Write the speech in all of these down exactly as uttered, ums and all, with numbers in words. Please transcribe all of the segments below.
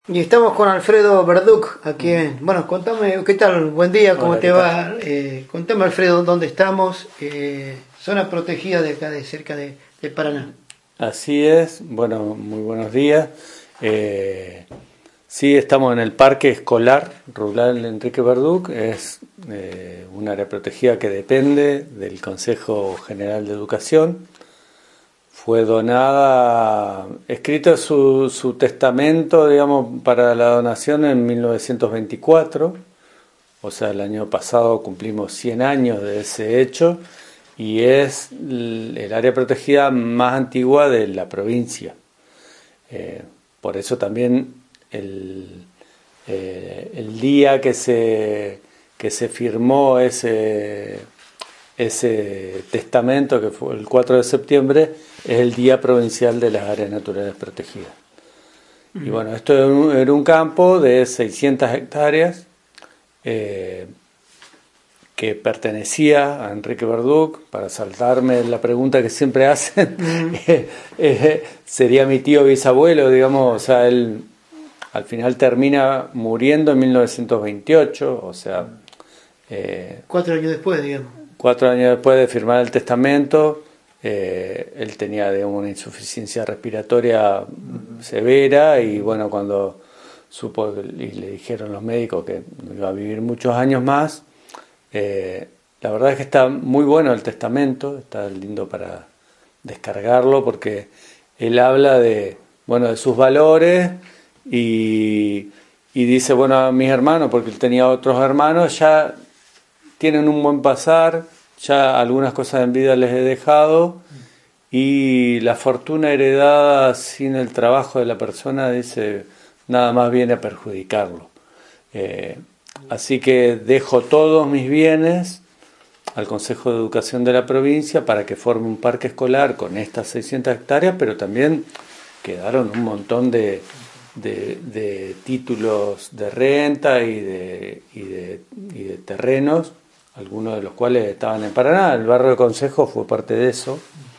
Y estamos con Alfredo Verduc aquí en... Bueno, contame, ¿qué tal? Buen día, ¿cómo Hola, te ¿qué va? tal? Eh, contame, Alfredo, ¿dónde estamos? Eh, zona protegida de acá, de cerca de, de Paraná. Así es, bueno, muy buenos días. Eh, sí, estamos en el Parque Escolar Rural Enrique Verduc, es eh, un área protegida que depende del Consejo General de Educación. Fue donada, escrito su, su testamento, digamos, para la donación en mil novecientos veinticuatro, o sea, el año pasado cumplimos cien años de ese hecho y es el área protegida más antigua de la provincia. Eh, por eso también el, eh, el día que se, que se firmó ese, ese testamento, que fue el cuatro de septiembre, es el Día Provincial de las Áreas Naturales Protegidas. Y bueno, esto era un, era un campo de seiscientas hectáreas eh, que pertenecía a Enrique Verduc. Para saltarme la pregunta que siempre hacen, Mm. eh, eh, sería mi tío bisabuelo, digamos, o sea, él al final termina muriendo en mil novecientos veintiocho, o sea, eh, Cuatro años después, digamos. cuatro años después de firmar el testamento. Eh, él tenía, digamos, una insuficiencia respiratoria severa y bueno, cuando supo y le dijeron los médicos que no iba a vivir muchos años más, eh, la verdad es que está muy bueno el testamento, está lindo para descargarlo porque él habla de, bueno, de sus valores y, y dice, bueno, a mis hermanos, porque él tenía otros hermanos, ya tienen un buen pasar, ya algunas cosas en vida les he dejado y la fortuna heredada sin el trabajo de la persona, dice, nada más viene a perjudicarlo. Eh, así que dejo todos mis bienes al Consejo de Educación de la provincia para que forme un parque escolar con estas seiscientas hectáreas, pero también quedaron un montón de, de, de títulos de renta y de, y, de, y de terrenos, algunos de los cuales estaban en Paraná. El barrio de Consejo fue parte de eso.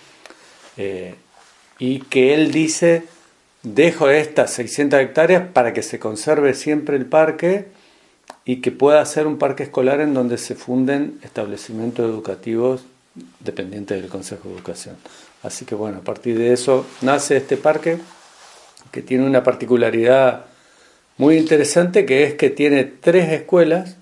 Eh, y que él dice, dejo estas seiscientas hectáreas para que se conserve siempre el parque y que pueda ser un parque escolar en donde se funden establecimientos educativos dependientes del Consejo de Educación. Así que bueno, a partir de eso nace este parque que tiene una particularidad muy interesante, que es que tiene tres escuelas,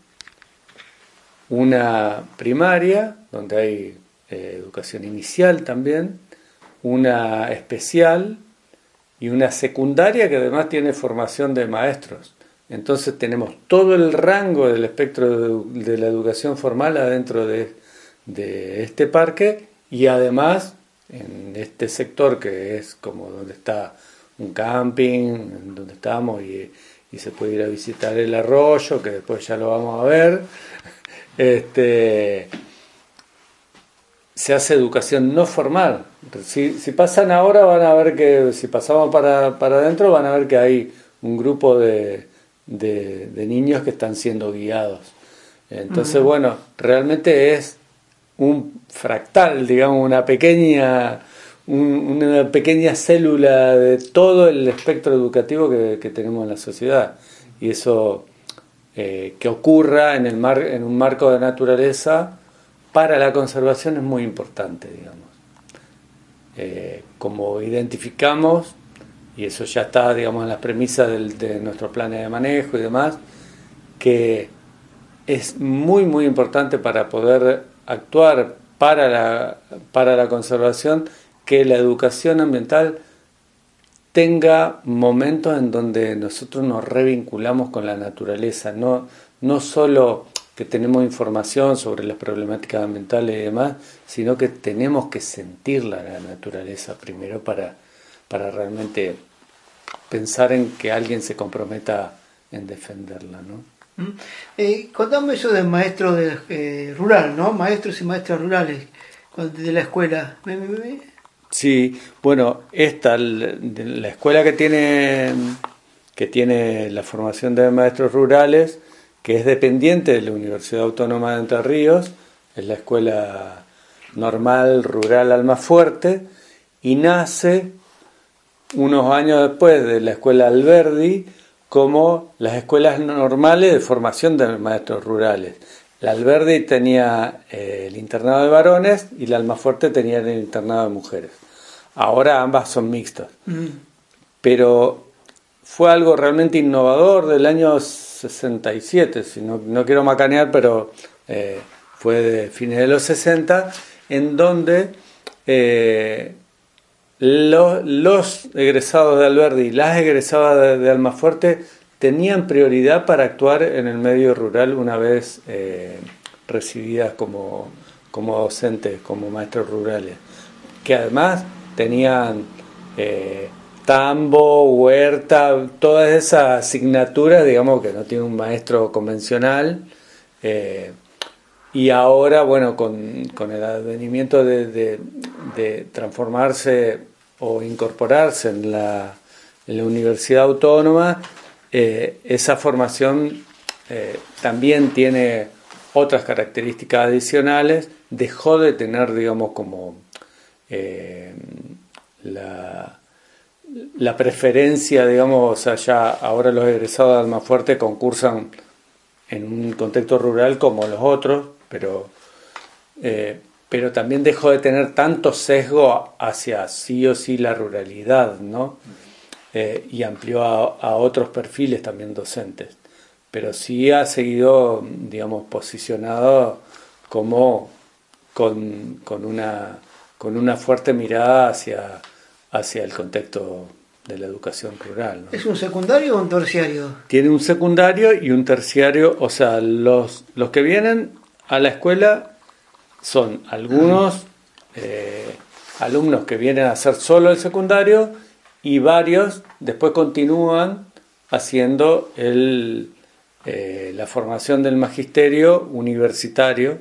una primaria, donde hay eh, educación inicial también, una especial y una secundaria que además tiene formación de maestros. Entonces tenemos todo el rango del espectro de, de la educación formal adentro de, de este parque y además en este sector que es como donde está un camping, donde estamos y, y se puede ir a visitar el arroyo, que después ya lo vamos a ver. Este, se hace educación no formal. Si, si pasan ahora van a ver que, si pasamos para, para adentro, van a ver que hay un grupo de, de, de niños que están siendo guiados. Entonces, uh-huh. bueno, realmente es un fractal, digamos, una pequeña, un, una pequeña célula de todo el espectro educativo que, que tenemos en la sociedad. Y eso eh, que ocurra en, el mar, en un marco de naturaleza para la conservación es muy importante, digamos. Eh, como identificamos, y eso ya está, digamos, en las premisas del, de nuestros planes de manejo y demás, que es muy, muy importante para poder actuar para la, para la conservación, que la educación ambiental tenga momentos en donde nosotros nos revinculamos con la naturaleza, no, no solo que tenemos información sobre las problemáticas ambientales y demás, sino que tenemos que sentirla, la naturaleza, primero para, para realmente pensar en que alguien se comprometa en defenderla, ¿no? Eh, contame eso de maestro de, eh, rural, ¿no? Maestros y maestras rurales de la escuela. Sí, bueno, esta, la escuela que tiene, que tiene la formación de maestros rurales, que es dependiente de la Universidad Autónoma de Entre Ríos, es la Escuela Normal Rural Almafuerte, y nace unos años después de la Escuela Alberdi como las escuelas normales de formación de maestros rurales. La Alberdi tenía eh, el internado de varones y la Almafuerte tenía el internado de mujeres. Ahora ambas son mixtas. Mm. Pero fue algo realmente innovador del año sesenta y siete, si no, no quiero macanear, pero eh, fue de fines de los sesenta, en donde eh, los, los egresados de Alberdi y las egresadas de, de Almafuerte tenían prioridad para actuar en el medio rural una vez eh, recibidas como, como docentes, como maestros rurales, que además tenían eh, tambo, huerta, todas esas asignaturas, digamos, que no tiene un maestro convencional. Eh, y ahora, bueno, con, con el advenimiento de, de, de transformarse o incorporarse en la, en la Universidad Autónoma, eh, esa formación eh, también tiene otras características adicionales. Dejó de tener, digamos, como eh, la, la preferencia, digamos, o sea, ya ahora los egresados de Almafuerte concursan en un contexto rural como los otros, pero, eh, pero también dejó de tener tanto sesgo hacia sí o sí la ruralidad, ¿no? Eh, y amplió a, a otros perfiles también docentes, pero sí ha seguido, digamos, posicionado como con, con, una, con una fuerte mirada hacia, hacia el contexto de la educación rural, ¿no? ¿Es un secundario o un terciario? Tiene un secundario y un terciario, o sea, los, los que vienen a la escuela son algunos eh, alumnos que vienen a hacer solo el secundario y varios después continúan haciendo el, eh, la formación del magisterio universitario.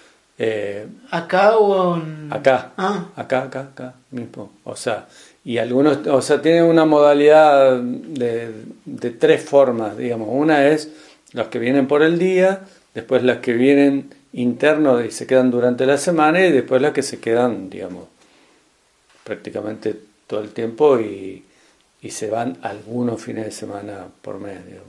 Eh, ¿Acá o en...? Acá, ah. acá, acá, acá mismo. O sea, y algunos, o sea, tienen una modalidad de, de tres formas, digamos. Una es los que vienen por el día, después las que vienen internos y se quedan durante la semana, y después las que se quedan, digamos, prácticamente todo el tiempo y, y se van algunos fines de semana por mes, digamos.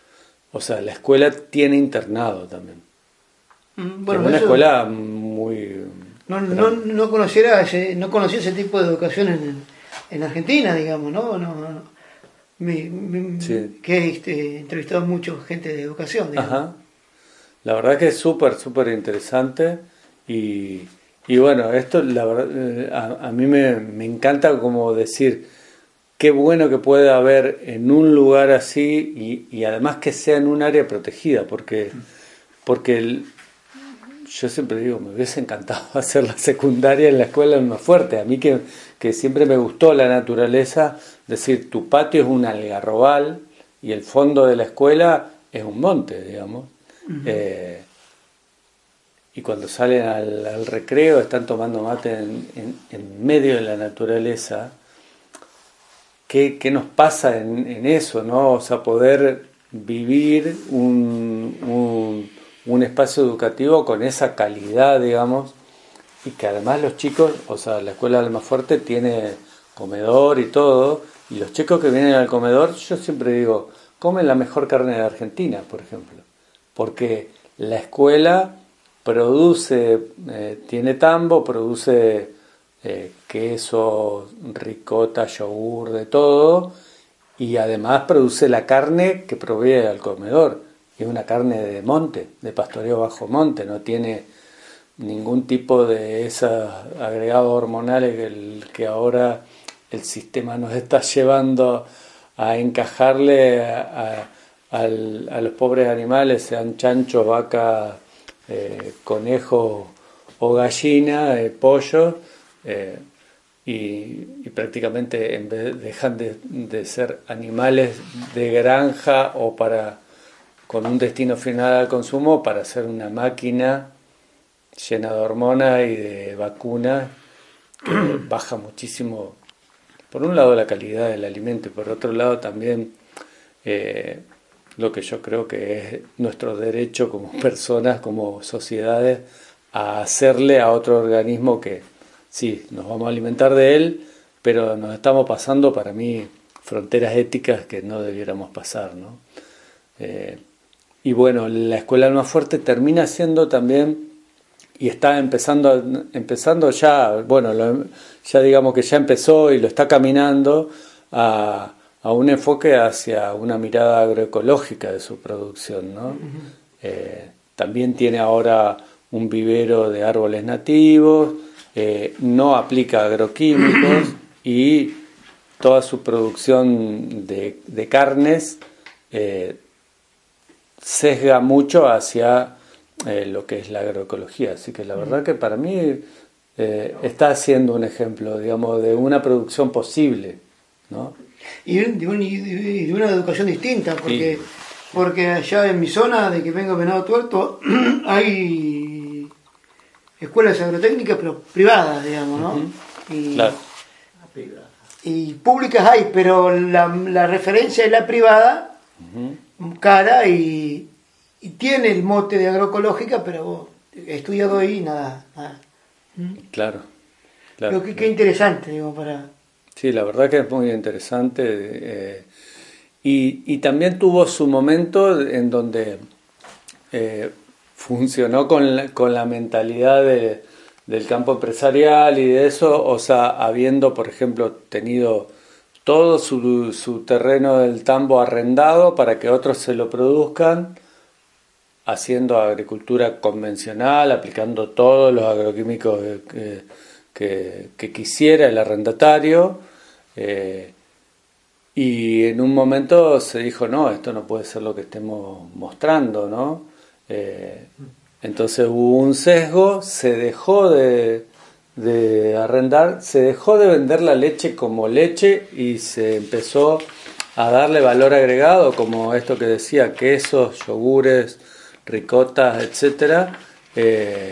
O sea, la escuela tiene internado también. Bueno, es una eso, escuela muy... No, no, no, conociera ese, no conocía ese tipo de educación en, en Argentina, digamos, ¿no? no, no. Me, me, sí. Que he este, entrevistado a mucha gente de educación, digamos. Ajá. La verdad que es súper, súper interesante y, y bueno, esto la verdad, a, a mí me, me encanta como decir qué bueno que puede haber en un lugar así y, y además que sea en un área protegida, porque, porque el, yo siempre digo, me hubiese encantado hacer la secundaria en la escuela en Almafuerte. A mí que, que siempre me gustó la naturaleza, decir, tu patio es un algarrobal y el fondo de la escuela es un monte, digamos. Uh-huh. Eh, y cuando salen al, al recreo están tomando mate en, en, en medio de la naturaleza. ¿Qué, qué nos pasa en, en eso, no? O sea, poder vivir un... un un espacio educativo con esa calidad, digamos, y que además los chicos, o sea, la escuela de Almafuerte tiene comedor y todo, y los chicos que vienen al comedor, yo siempre digo, comen la mejor carne de Argentina, por ejemplo, porque la escuela produce, eh, tiene tambo, produce eh, queso, ricota, yogur, de todo, y además produce la carne que provee al comedor. Es una carne de monte, de pastoreo bajo monte, no tiene ningún tipo de esos agregados hormonales que, el, que ahora el sistema nos está llevando a encajarle a, a, a, a los pobres animales, sean chanchos, vacas, eh, conejos o gallina, eh, pollo, eh, y, y prácticamente en vez, dejan de, de ser animales de granja o para... con un destino final al consumo para hacer una máquina llena de hormonas y de vacunas que baja muchísimo, por un lado la calidad del alimento y por otro lado también eh, lo que yo creo que es nuestro derecho como personas, como sociedades, a hacerle a otro organismo que sí, nos vamos a alimentar de él, pero nos estamos pasando para mí fronteras éticas que no debiéramos pasar, ¿no? Eh, y bueno, la Escuela Almafuerte termina siendo también, y está empezando, empezando ya, bueno, lo, ya digamos que ya empezó y lo está caminando a, a un enfoque hacia una mirada agroecológica de su producción, ¿no? Uh-huh. Eh, también tiene ahora un vivero de árboles nativos, eh, no aplica agroquímicos y toda su producción de, de carnes eh, sesga mucho hacia eh, lo que es la agroecología. Así que la verdad que para mí eh, está siendo un ejemplo, digamos, de una producción posible, ¿no? Y de, un, y de una educación distinta, porque, sí. porque allá en mi zona, de que vengo Venado Tuerto, hay escuelas agrotécnicas, pero privadas, digamos, ¿no? Uh-huh. Y, claro. Y públicas hay, pero la, la referencia es la privada, uh-huh. cara, y, y tiene el mote de agroecológica, pero vos, he estudiado ahí y nada. nada. Claro. claro Pero qué, claro. qué interesante, digo, para... Sí, la verdad que es muy interesante. Eh, y, y también tuvo su momento en donde eh, funcionó con la, con la mentalidad de, del campo empresarial y de eso, o sea, habiendo, por ejemplo, tenido todo su, su terreno del tambo arrendado para que otros se lo produzcan, haciendo agricultura convencional, aplicando todos los agroquímicos que, que, que quisiera el arrendatario. Eh, y en un momento se dijo, no, esto no puede ser lo que estemos mostrando, ¿no? Eh, entonces hubo un sesgo, se dejó de, de arrendar, se dejó de vender la leche como leche y se empezó a darle valor agregado, como esto que decía, quesos, yogures, ricotas, etcétera. Eh,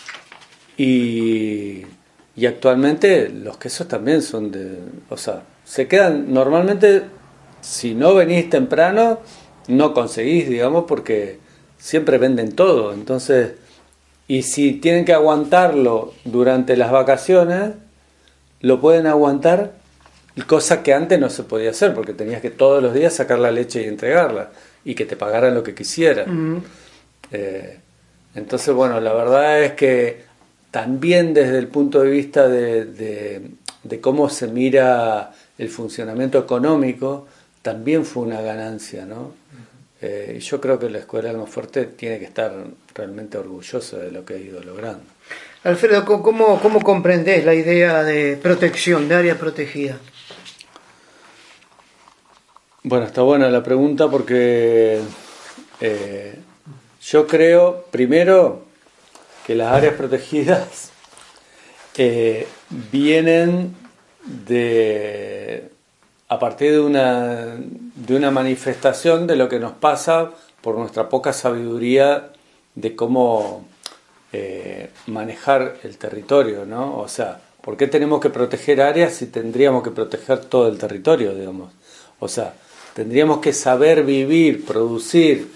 y... Y actualmente los quesos también son de... O sea, se quedan... Normalmente, si no venís temprano, no conseguís, digamos, porque siempre venden todo. Entonces, y si tienen que aguantarlo durante las vacaciones, lo pueden aguantar, cosa que antes no se podía hacer, porque tenías que todos los días sacar la leche y entregarla, y que te pagaran lo que quisieran. Uh-huh. Eh, entonces, bueno, la verdad es que también desde el punto de vista de, de, de cómo se mira el funcionamiento económico, también fue una ganancia, ¿no? Eh, yo creo que la Escuela Almafuerte tiene que estar realmente orgullosa de lo que ha ido logrando. Alfredo, ¿cómo, cómo comprendés la idea de protección, de área protegida? Bueno, está buena la pregunta porque eh, yo creo, primero, que las áreas protegidas eh, vienen de a partir de una de una manifestación de lo que nos pasa por nuestra poca sabiduría de cómo eh, manejar el territorio, ¿no? O sea, ¿por qué tenemos que proteger áreas si tendríamos que proteger todo el territorio, digamos? O sea, tendríamos que saber vivir, producir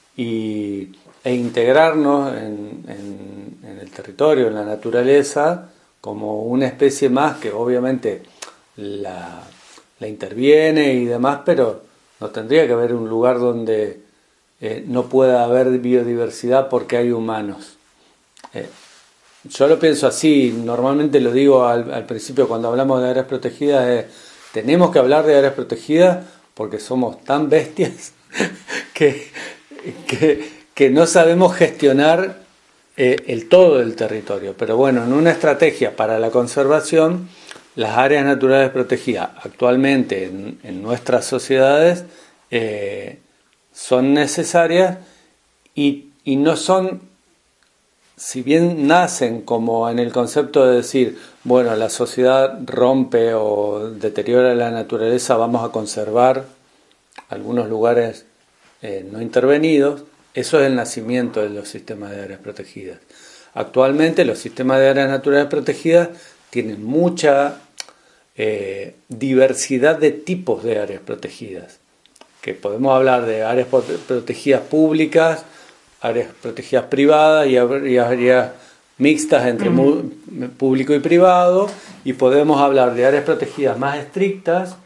y e integrarnos en, en, en el territorio, en la naturaleza, como una especie más que obviamente la, la interviene y demás, pero no tendría que haber un lugar donde eh, no pueda haber biodiversidad porque hay humanos. Eh, yo lo pienso así, normalmente lo digo al, al principio cuando hablamos de áreas protegidas, eh, tenemos que hablar de áreas protegidas porque somos tan bestias que... que que no sabemos gestionar eh, el todo del territorio. Pero bueno, en una estrategia para la conservación, las áreas naturales protegidas actualmente en, en nuestras sociedades eh, son necesarias y, y no son, si bien nacen como en el concepto de decir, bueno, la sociedad rompe o deteriora la naturaleza, vamos a conservar algunos lugares eh, no intervenidos. Eso es el nacimiento de los sistemas de áreas protegidas. Actualmente los sistemas de áreas naturales protegidas tienen mucha eh, diversidad de tipos de áreas protegidas. Que podemos hablar de áreas protegidas públicas, áreas protegidas privadas y áreas mixtas entre uh-huh. público y privado, y podemos hablar de áreas protegidas más estrictas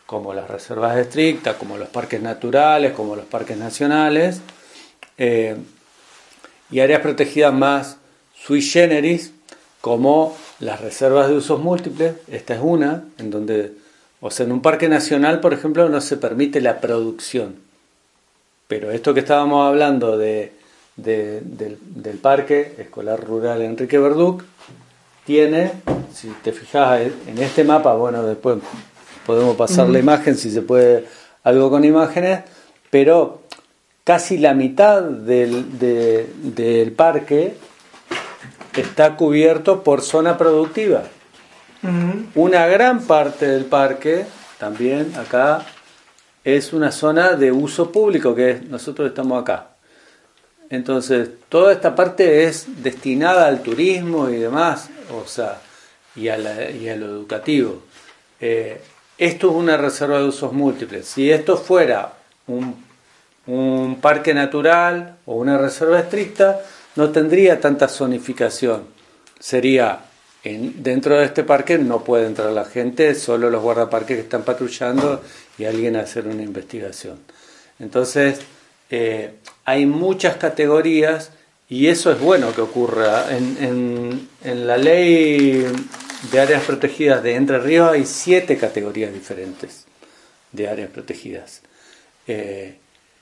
como las reservas estrictas, como los parques naturales, como los parques nacionales, eh, y áreas protegidas más sui generis, como las reservas de usos múltiples. Esta es una, en donde, o sea, en un parque nacional, por ejemplo, no se permite la producción. Pero esto que estábamos hablando de, de, del, del Parque Escolar Rural Enrique Verduc, tiene, si te fijas en este mapa, bueno, después podemos pasar uh-huh. la imagen, si se puede, algo con imágenes, pero casi la mitad del, de, del parque está cubierto por zona productiva. Uh-huh. Una gran parte del parque, también acá, es una zona de uso público, que es, nosotros estamos acá. Entonces, toda esta parte es destinada al turismo y demás, o sea, y a, la, y a lo educativo. Eh, esto es una reserva de usos múltiples. Si esto fuera un, un parque natural o una reserva estricta, no tendría tanta zonificación. Sería, en, dentro de este parque no puede entrar la gente, solo los guardaparques que están patrullando y alguien a hacer una investigación. Entonces, eh, hay muchas categorías y eso es bueno que ocurra. En, en, en la ley de áreas protegidas de Entre Ríos hay siete categorías diferentes de áreas protegidas. Eh,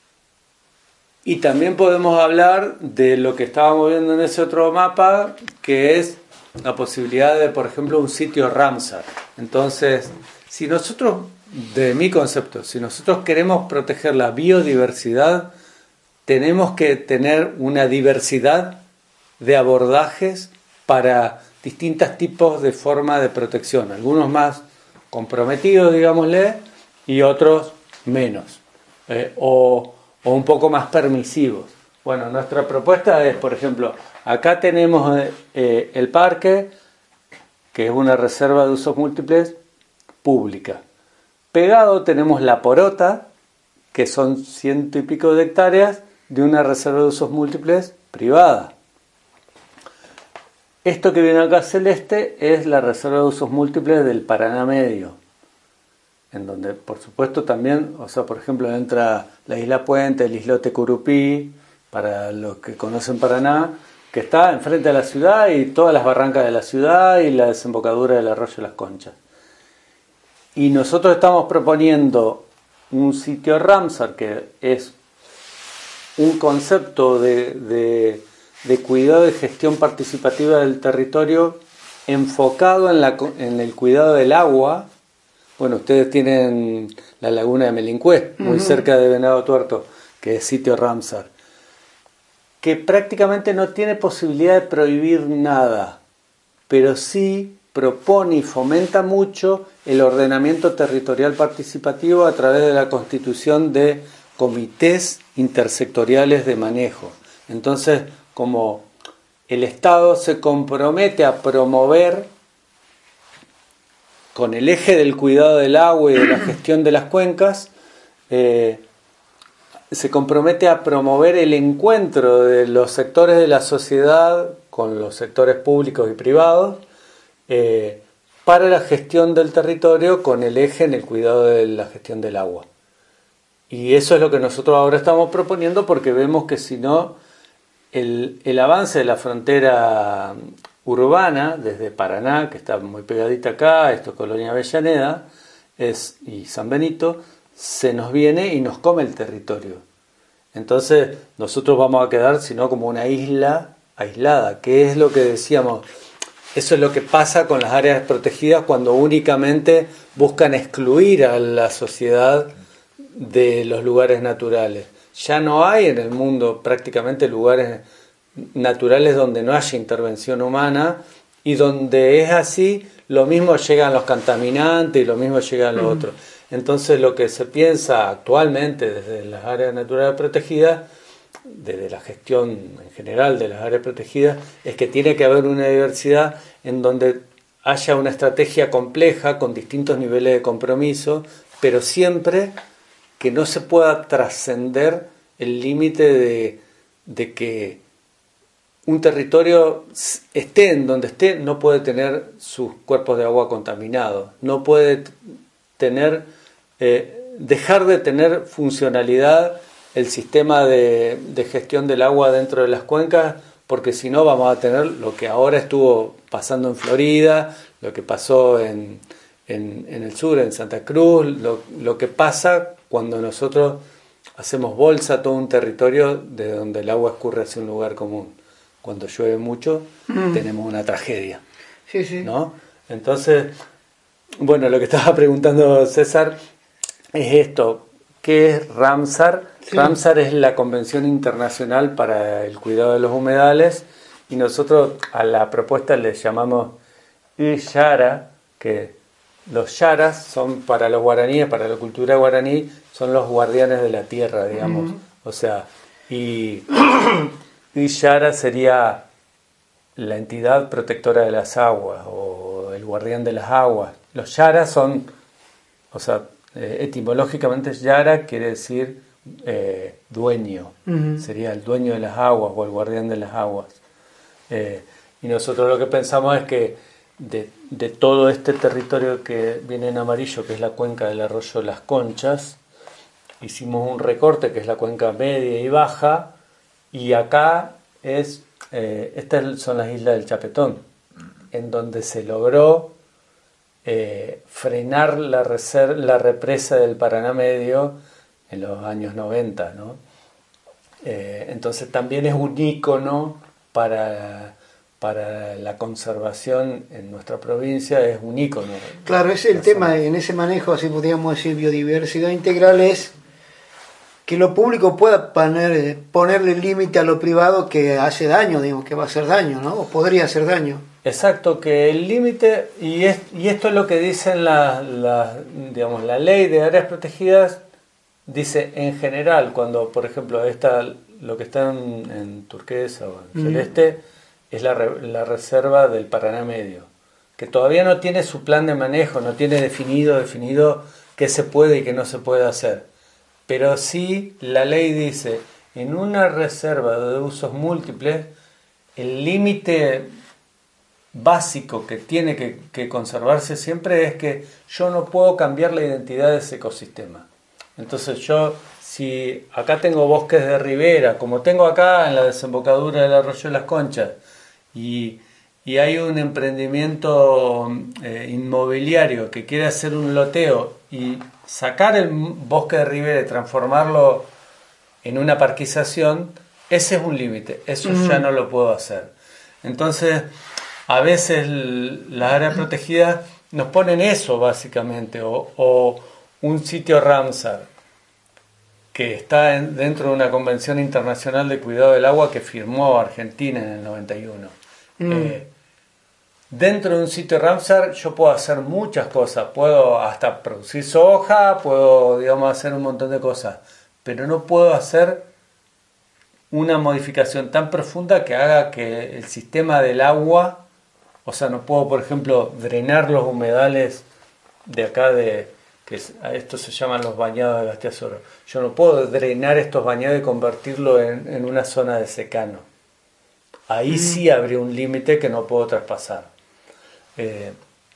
y también podemos hablar de lo que estábamos viendo en ese otro mapa, que es la posibilidad de, por ejemplo, un sitio Ramsar. Entonces, si nosotros, de mi concepto, si nosotros queremos proteger la biodiversidad, tenemos que tener una diversidad de abordajes para distintos tipos de forma de protección, algunos más comprometidos, digámosle, y otros menos, eh, o, o un poco más permisivos. Bueno, nuestra propuesta es, por ejemplo, acá tenemos eh, el parque, que es una reserva de usos múltiples pública. Pegado tenemos la Porota, que son ciento y pico de hectáreas, de una reserva de usos múltiples privada. Esto que viene acá celeste es la reserva de usos múltiples del Paraná Medio, en donde por supuesto también, o sea, por ejemplo, entra la Isla Puente, el islote Curupí, para los que conocen Paraná, que está enfrente de la ciudad y todas las barrancas de la ciudad y la desembocadura del arroyo Las Conchas. Y nosotros estamos proponiendo un sitio Ramsar, que es un concepto de, de, de cuidado y gestión participativa del territorio enfocado en, la, en el cuidado del agua. Bueno, ustedes tienen la laguna de Melincué, muy uh-huh. cerca de Venado Tuerto, que es sitio Ramsar, que prácticamente no tiene posibilidad de prohibir nada, pero sí propone y fomenta mucho el ordenamiento territorial participativo a través de la constitución de comités intersectoriales de manejo. Entonces, como el Estado se compromete a promover, con el eje del cuidado del agua y de la gestión de las cuencas, eh, se compromete a promover el encuentro de los sectores de la sociedad con los sectores públicos y privados eh, para la gestión del territorio con el eje en el cuidado de la gestión del agua. Y eso es lo que nosotros ahora estamos proponiendo, porque vemos que si no, el, el avance de la frontera urbana, desde Paraná, que está muy pegadita acá, esto es Colonia Avellaneda, es, y San Benito, se nos viene y nos come el territorio. Entonces nosotros vamos a quedar, sino como una isla aislada, que es lo que decíamos. Eso es lo que pasa con las áreas protegidas cuando únicamente buscan excluir a la sociedad de los lugares naturales. Ya no hay en el mundo prácticamente lugares naturales donde no haya intervención humana, y donde es así, lo mismo llegan los contaminantes y lo mismo llegan los uh-huh. otros. Entonces lo que se piensa actualmente desde las áreas naturales protegidas, desde la gestión en general de las áreas protegidas, es que tiene que haber una diversidad en donde haya una estrategia compleja con distintos niveles de compromiso, pero siempre que no se pueda trascender el límite de, de que un territorio esté en donde esté, no puede tener sus cuerpos de agua contaminados, no puede tener eh, dejar de tener funcionalidad el sistema de, de gestión del agua dentro de las cuencas, porque si no vamos a tener lo que ahora estuvo pasando en Florida, lo que pasó en, en, en el sur, en Santa Cruz, lo, lo que pasa cuando nosotros hacemos bolsa todo un territorio de donde el agua escurre hacia un lugar común. Cuando llueve mucho, mm. tenemos una tragedia. Sí, sí. ¿No? Entonces, bueno, lo que estaba preguntando César es esto. ¿Qué es Ramsar? Sí. Ramsar es la Convención Internacional para el Cuidado de los Humedales, y nosotros a la propuesta le llamamos Yara, que los yaras son para los guaraníes, para la cultura guaraní, son los guardianes de la tierra, digamos. Uh-huh. O sea, y, y Yara sería la entidad protectora de las aguas o el guardián de las aguas. Los yaras son, o sea, eh, etimológicamente Yara quiere decir eh, dueño, uh-huh. sería el dueño de las aguas o el guardián de las aguas. Eh, y nosotros lo que pensamos es que de, de todo este territorio que viene en amarillo, que es la cuenca del arroyo Las Conchas, hicimos un recorte que es la cuenca media y baja, y acá es eh, estas son las islas del Chapetón, en donde se logró eh, frenar la, reser- la represa del Paraná Medio en los años noventa, ¿no? Eh, entonces también es un ícono para, para la conservación en nuestra provincia, es un ícono. Claro, es el tema en ese manejo, así podríamos decir, biodiversidad integral, es que lo público pueda poner, ponerle límite a lo privado que hace daño, digamos, que va a hacer daño, ¿no? O podría hacer daño. Exacto, que el límite, y, es, y esto es lo que dicen la, la, digamos, la ley de áreas protegidas, dice en general, cuando por ejemplo esta, lo que está en, en turquesa o en celeste, mm. es la, la reserva del Paraná Medio, que todavía no tiene su plan de manejo, no tiene definido, definido qué se puede y qué no se puede hacer. Pero sí la ley dice, en una reserva de usos múltiples, el límite básico que tiene que, que conservarse siempre es que yo no puedo cambiar la identidad de ese ecosistema. Entonces yo, si acá tengo bosques de ribera, como tengo acá en la desembocadura del arroyo Las Conchas, y, y hay un emprendimiento eh, inmobiliario que quiere hacer un loteo y sacar el bosque de ribera y transformarlo en una parquización, ese es un límite, eso mm. ya no lo puedo hacer. Entonces, a veces las áreas protegidas nos ponen eso básicamente, o, o un sitio Ramsar que está en, dentro de una convención internacional de cuidado del agua que firmó Argentina en el noventa y uno. Mm. Eh, dentro de un sitio Ramsar yo puedo hacer muchas cosas, puedo hasta producir soja, puedo, digamos, hacer un montón de cosas, pero no puedo hacer una modificación tan profunda que haga que el sistema del agua, o sea, no puedo, por ejemplo, drenar los humedales de acá de que es, esto se llaman los bañados de Gasteazoro. Yo no puedo drenar estos bañados y convertirlo en, en una zona de secano. Ahí mm. sí habría un límite que no puedo traspasar. Eh,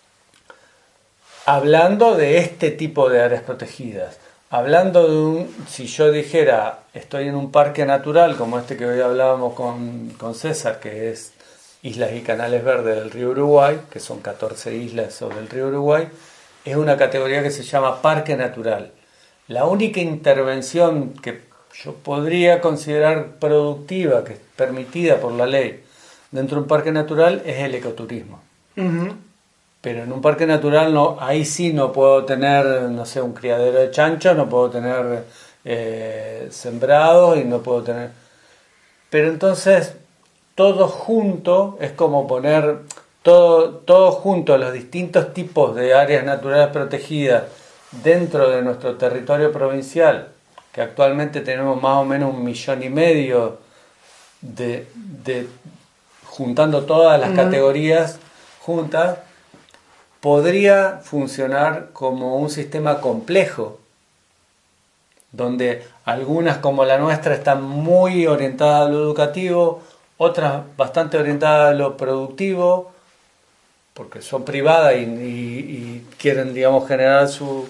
hablando de este tipo de áreas protegidas, hablando de un, si yo dijera, estoy en un parque natural como este que hoy hablábamos con, con César, que es Islas y Canales Verdes del río Uruguay, que son catorce islas sobre el río Uruguay, es una categoría que se llama parque natural. La única intervención que yo podría considerar productiva, que es permitida por la ley dentro de un parque natural, es el ecoturismo. Uh-huh. Pero en un parque natural no, ahí sí no puedo tener, no sé, un criadero de chanchos, no puedo tener eh, sembrados y no puedo tener... Pero entonces todo junto es como poner... Todo, todo junto a los distintos tipos de áreas naturales protegidas dentro de nuestro territorio provincial, que actualmente tenemos más o menos un millón y medio de, de juntando todas las uh-huh. categorías juntas, podría funcionar como un sistema complejo, donde algunas como la nuestra están muy orientadas a lo educativo, otras bastante orientadas a lo productivo, porque son privadas y, y, y quieren, digamos, generar su,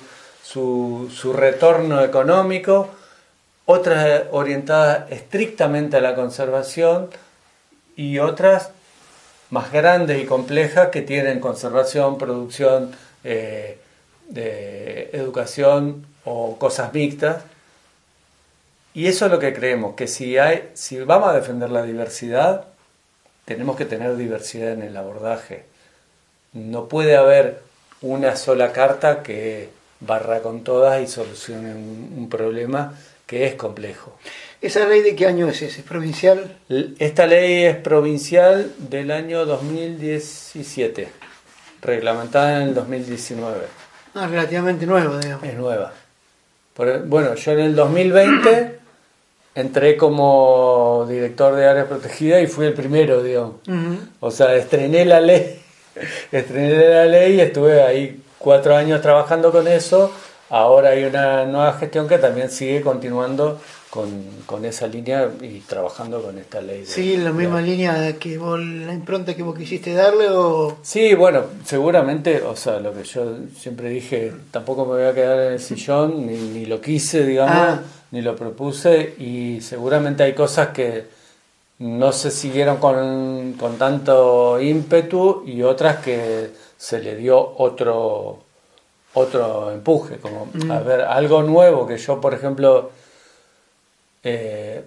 su, su retorno económico, otras orientadas estrictamente a la conservación y otras más grandes y complejas que tienen conservación, producción, eh, de educación o cosas mixtas. Y eso es lo que creemos, que si, hay, si vamos a defender la diversidad, tenemos que tener diversidad en el abordaje. No puede haber una sola carta que barra con todas y solucione un, un problema que es complejo. ¿Esa ley de qué año es ese? ¿Es provincial? Esta ley es provincial del año dos mil diecisiete, reglamentada en el dos mil diecinueve. Ah, relativamente nueva, digamos. Es nueva. Por, bueno, yo en el dos mil veinte entré como director de área protegida y fui el primero, digamos. Uh-huh. O sea, estrené la ley, estrené la ley y estuve ahí cuatro años trabajando con eso. Ahora hay una nueva gestión que también sigue continuando con, con esa línea y trabajando con esta ley. De, ¿Sí, la misma de... línea que vos, la impronta que vos quisiste darle o...? Sí, bueno, seguramente, o sea, lo que yo siempre dije, tampoco me voy a quedar en el sillón, ni, ni lo quise, digamos, ah. ni lo propuse, y seguramente hay cosas que no se siguieron con, con tanto ímpetu y otras que se le dio otro... otro empuje, como mm. a ver, algo nuevo que yo, por ejemplo, eh,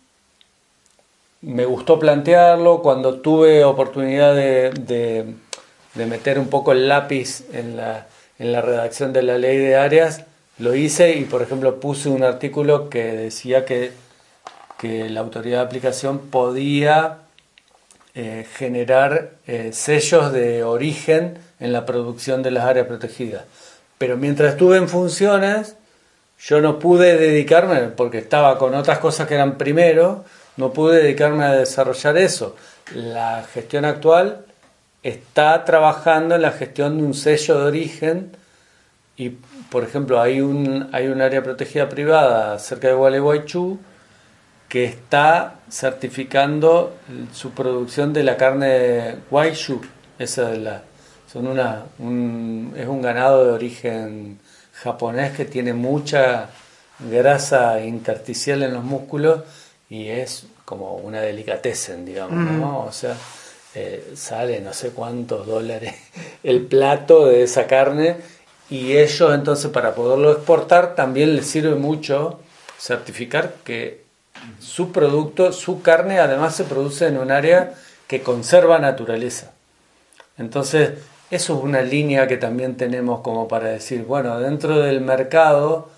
me gustó plantearlo cuando tuve oportunidad de, de, de meter un poco el lápiz en la, en la redacción de la ley de áreas, lo hice y, por ejemplo, puse un artículo que decía que, que la autoridad de aplicación podía eh, generar eh, sellos de origen en la producción de las áreas protegidas. Pero mientras estuve en funciones, yo no pude dedicarme, porque estaba con otras cosas que eran primero, no pude dedicarme a desarrollar eso. La gestión actual está trabajando en la gestión de un sello de origen y, por ejemplo, hay un, hay un área protegida privada cerca de Gualeguaychú que está certificando su producción de la carne Guayshu, esa de la... Son una, un, es un ganado de origen japonés que tiene mucha grasa intersticial en los músculos y es como una delicatessen, digamos, mm. ¿no? O sea, eh, sale no sé cuántos dólares el plato de esa carne y ellos entonces para poderlo exportar también les sirve mucho certificar que su producto, su carne además se produce en un área que conserva naturaleza. Entonces, eso es una línea que también tenemos como para decir, bueno, dentro del mercado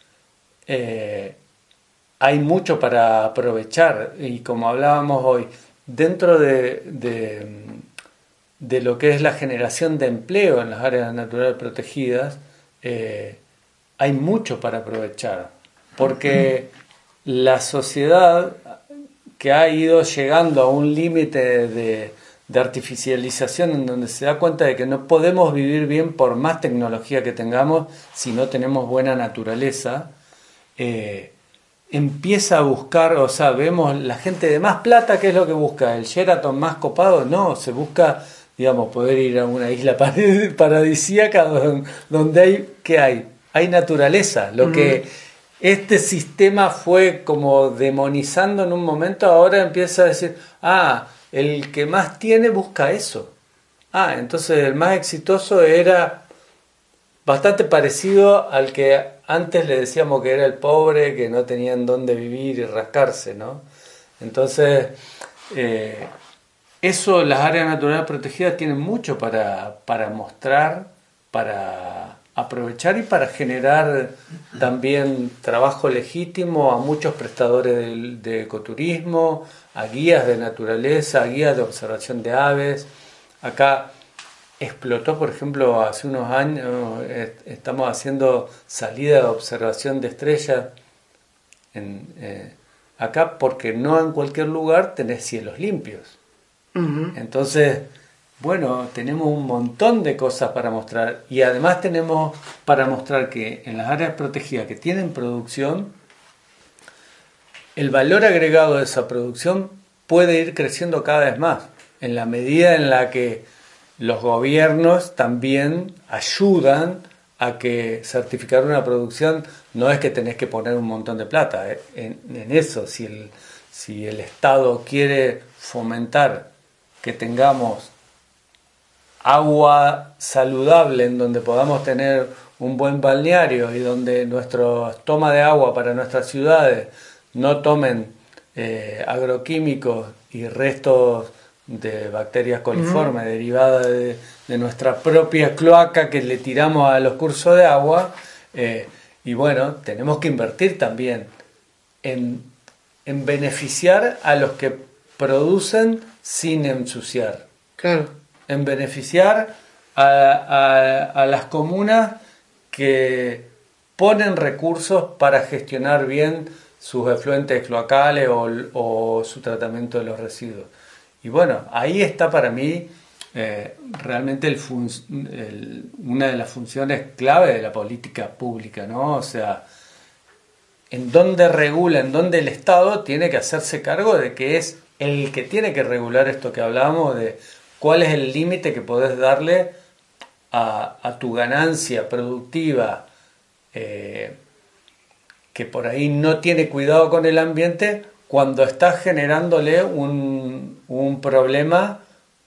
eh, hay mucho para aprovechar y como hablábamos hoy, dentro de, de, de lo que es la generación de empleo en las áreas naturales protegidas, eh, hay mucho para aprovechar, porque la sociedad que ha ido llegando a un límite de de artificialización en donde se da cuenta de que no podemos vivir bien por más tecnología que tengamos si no tenemos buena naturaleza, eh, empieza a buscar, o sea, vemos la gente de más plata, ¿qué es lo que busca? ¿El Sheraton más copado? No, se busca, digamos, poder ir a una isla paradisíaca donde hay, ¿qué hay? Hay naturaleza, lo mm. que este sistema fue como demonizando en un momento, ahora empieza a decir, ah, el que más tiene busca eso. Ah, entonces el más exitoso era bastante parecido al que antes le decíamos que era el pobre, que no tenía en dónde vivir y rascarse, ¿no? Entonces, eh, eso, las áreas naturales protegidas tienen mucho para, para mostrar, para aprovechar y para generar también trabajo legítimo a muchos prestadores de, de ecoturismo, a guías de naturaleza, a guías de observación de aves. Acá explotó, por ejemplo, hace unos años, eh, estamos haciendo salida de observación de estrellas en, eh, acá porque no en cualquier lugar tenés cielos limpios. Uh-huh. Entonces, bueno, tenemos un montón de cosas para mostrar y además tenemos para mostrar que en las áreas protegidas que tienen producción, el valor agregado de esa producción puede ir creciendo cada vez más, en la medida en la que los gobiernos también ayudan a que certificar una producción no es que tenés que poner un montón de plata eh, en, en eso. Si el, si el Estado quiere fomentar que tengamos agua saludable en donde podamos tener un buen balneario y donde nuestra toma de agua para nuestras ciudades no tomen eh, agroquímicos y restos de bacterias coliformes uh-huh. derivadas de, de nuestra propia cloaca que le tiramos a los cursos de agua, eh, y bueno, tenemos que invertir también en, en beneficiar a los que producen sin ensuciar. Claro. En beneficiar a, a, a las comunas que ponen recursos para gestionar bien sus efluentes cloacales o, o su tratamiento de los residuos. Y bueno, ahí está para mí eh, realmente el fun- el, una de las funciones clave de la política pública, ¿no? O sea, en dónde regula, en dónde el Estado tiene que hacerse cargo de que es el que tiene que regular esto que hablábamos de cuál es el límite que podés darle a, a tu ganancia productiva, eh, que por ahí no tiene cuidado con el ambiente, cuando estás generándole un, un problema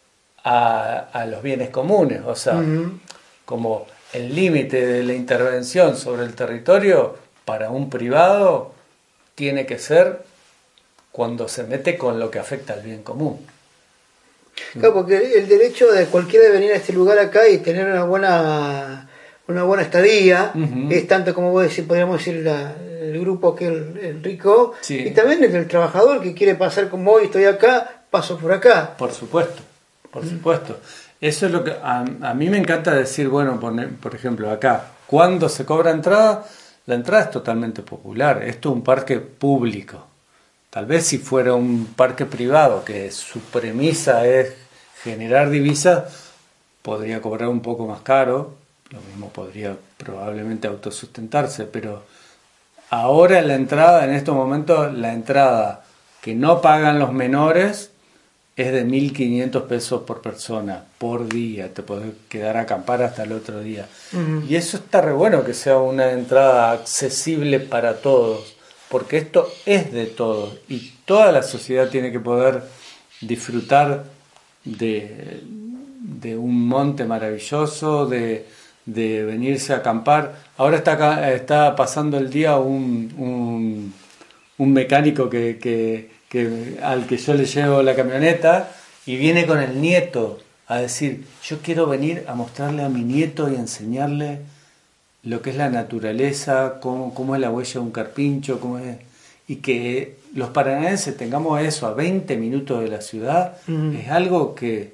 a, a los bienes comunes. O sea, uh-huh. como el límite de la intervención sobre el territorio para un privado tiene que ser cuando se mete con lo que afecta al bien común. Claro, porque el derecho de cualquiera de venir a este lugar acá y tener una buena una buena estadía uh-huh. es tanto, como vos decís, podríamos decir, la, el grupo que el, el rico, sí. y también el del trabajador que quiere pasar como hoy estoy acá, paso por acá. Por supuesto, por uh-huh. supuesto. Eso es lo que a, a mí me encanta decir, bueno, por, por ejemplo, acá, cuando se cobra entrada, la entrada es totalmente popular, esto es un parque público. Tal vez si fuera un parque privado, que su premisa es generar divisas, podría cobrar un poco más caro, lo mismo podría probablemente autosustentarse, pero ahora la entrada, en estos momentos, la entrada que no pagan los menores es de mil quinientos pesos por persona, por día, te podés quedar a acampar hasta el otro día. Uh-huh. Y eso está re bueno, que sea una entrada accesible para todos, porque esto es de todos y toda la sociedad tiene que poder disfrutar de, de un monte maravilloso, de, de venirse a acampar. Ahora está, acá, está pasando el día un, un, un mecánico que, que, que, al que yo le llevo la camioneta y viene con el nieto a decir, yo quiero venir a mostrarle a mi nieto y enseñarle lo que es la naturaleza, cómo, cómo es la huella de un carpincho, cómo es, y que los paranaenses tengamos eso a veinte minutos de la ciudad, uh-huh. es algo que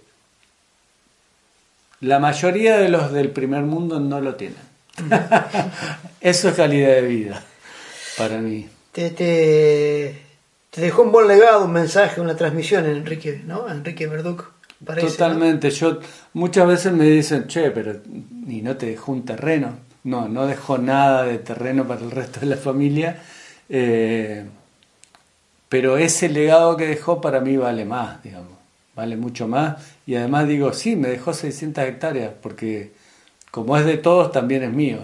la mayoría de los del primer mundo no lo tienen. Uh-huh. Eso es calidad de vida para mí. Te, te, te dejó un buen legado, un mensaje, una transmisión en Enrique, ¿no? Enrique Verduc. Parece, totalmente, ¿no? Yo muchas veces me dicen, che, pero ¿y no te dejó un terreno? No, no dejó nada de terreno para el resto de la familia, eh, pero ese legado que dejó para mí vale más, digamos, vale mucho más, y además digo, sí, me dejó seiscientas hectáreas, porque como es de todos, también es mío.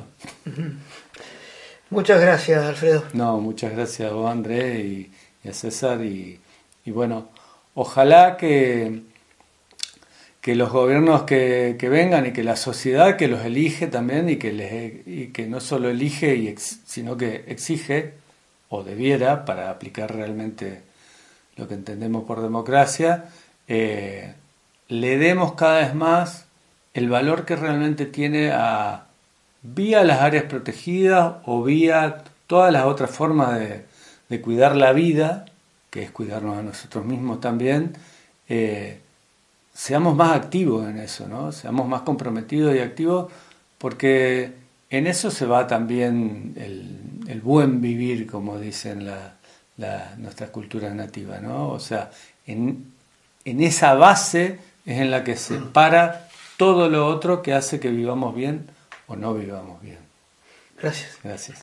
Muchas gracias, Alfredo. No, muchas gracias a vos, Andrés, y, y a César, y, y bueno, ojalá que... que los gobiernos que, que vengan y que la sociedad que los elige también y que les y que no solo elige y ex, sino que exige o debiera para aplicar realmente lo que entendemos por democracia, eh, le demos cada vez más el valor que realmente tiene a vía las áreas protegidas o vía todas las otras formas de, de cuidar la vida, que es cuidarnos a nosotros mismos también. eh, Seamos más activos en eso, ¿no? Seamos más comprometidos y activos, porque en eso se va también el, el buen vivir, como dicen la, la, nuestras culturas nativas, ¿no? O sea, en, en esa base es en la que se para todo lo otro que hace que vivamos bien o no vivamos bien. Gracias. Gracias.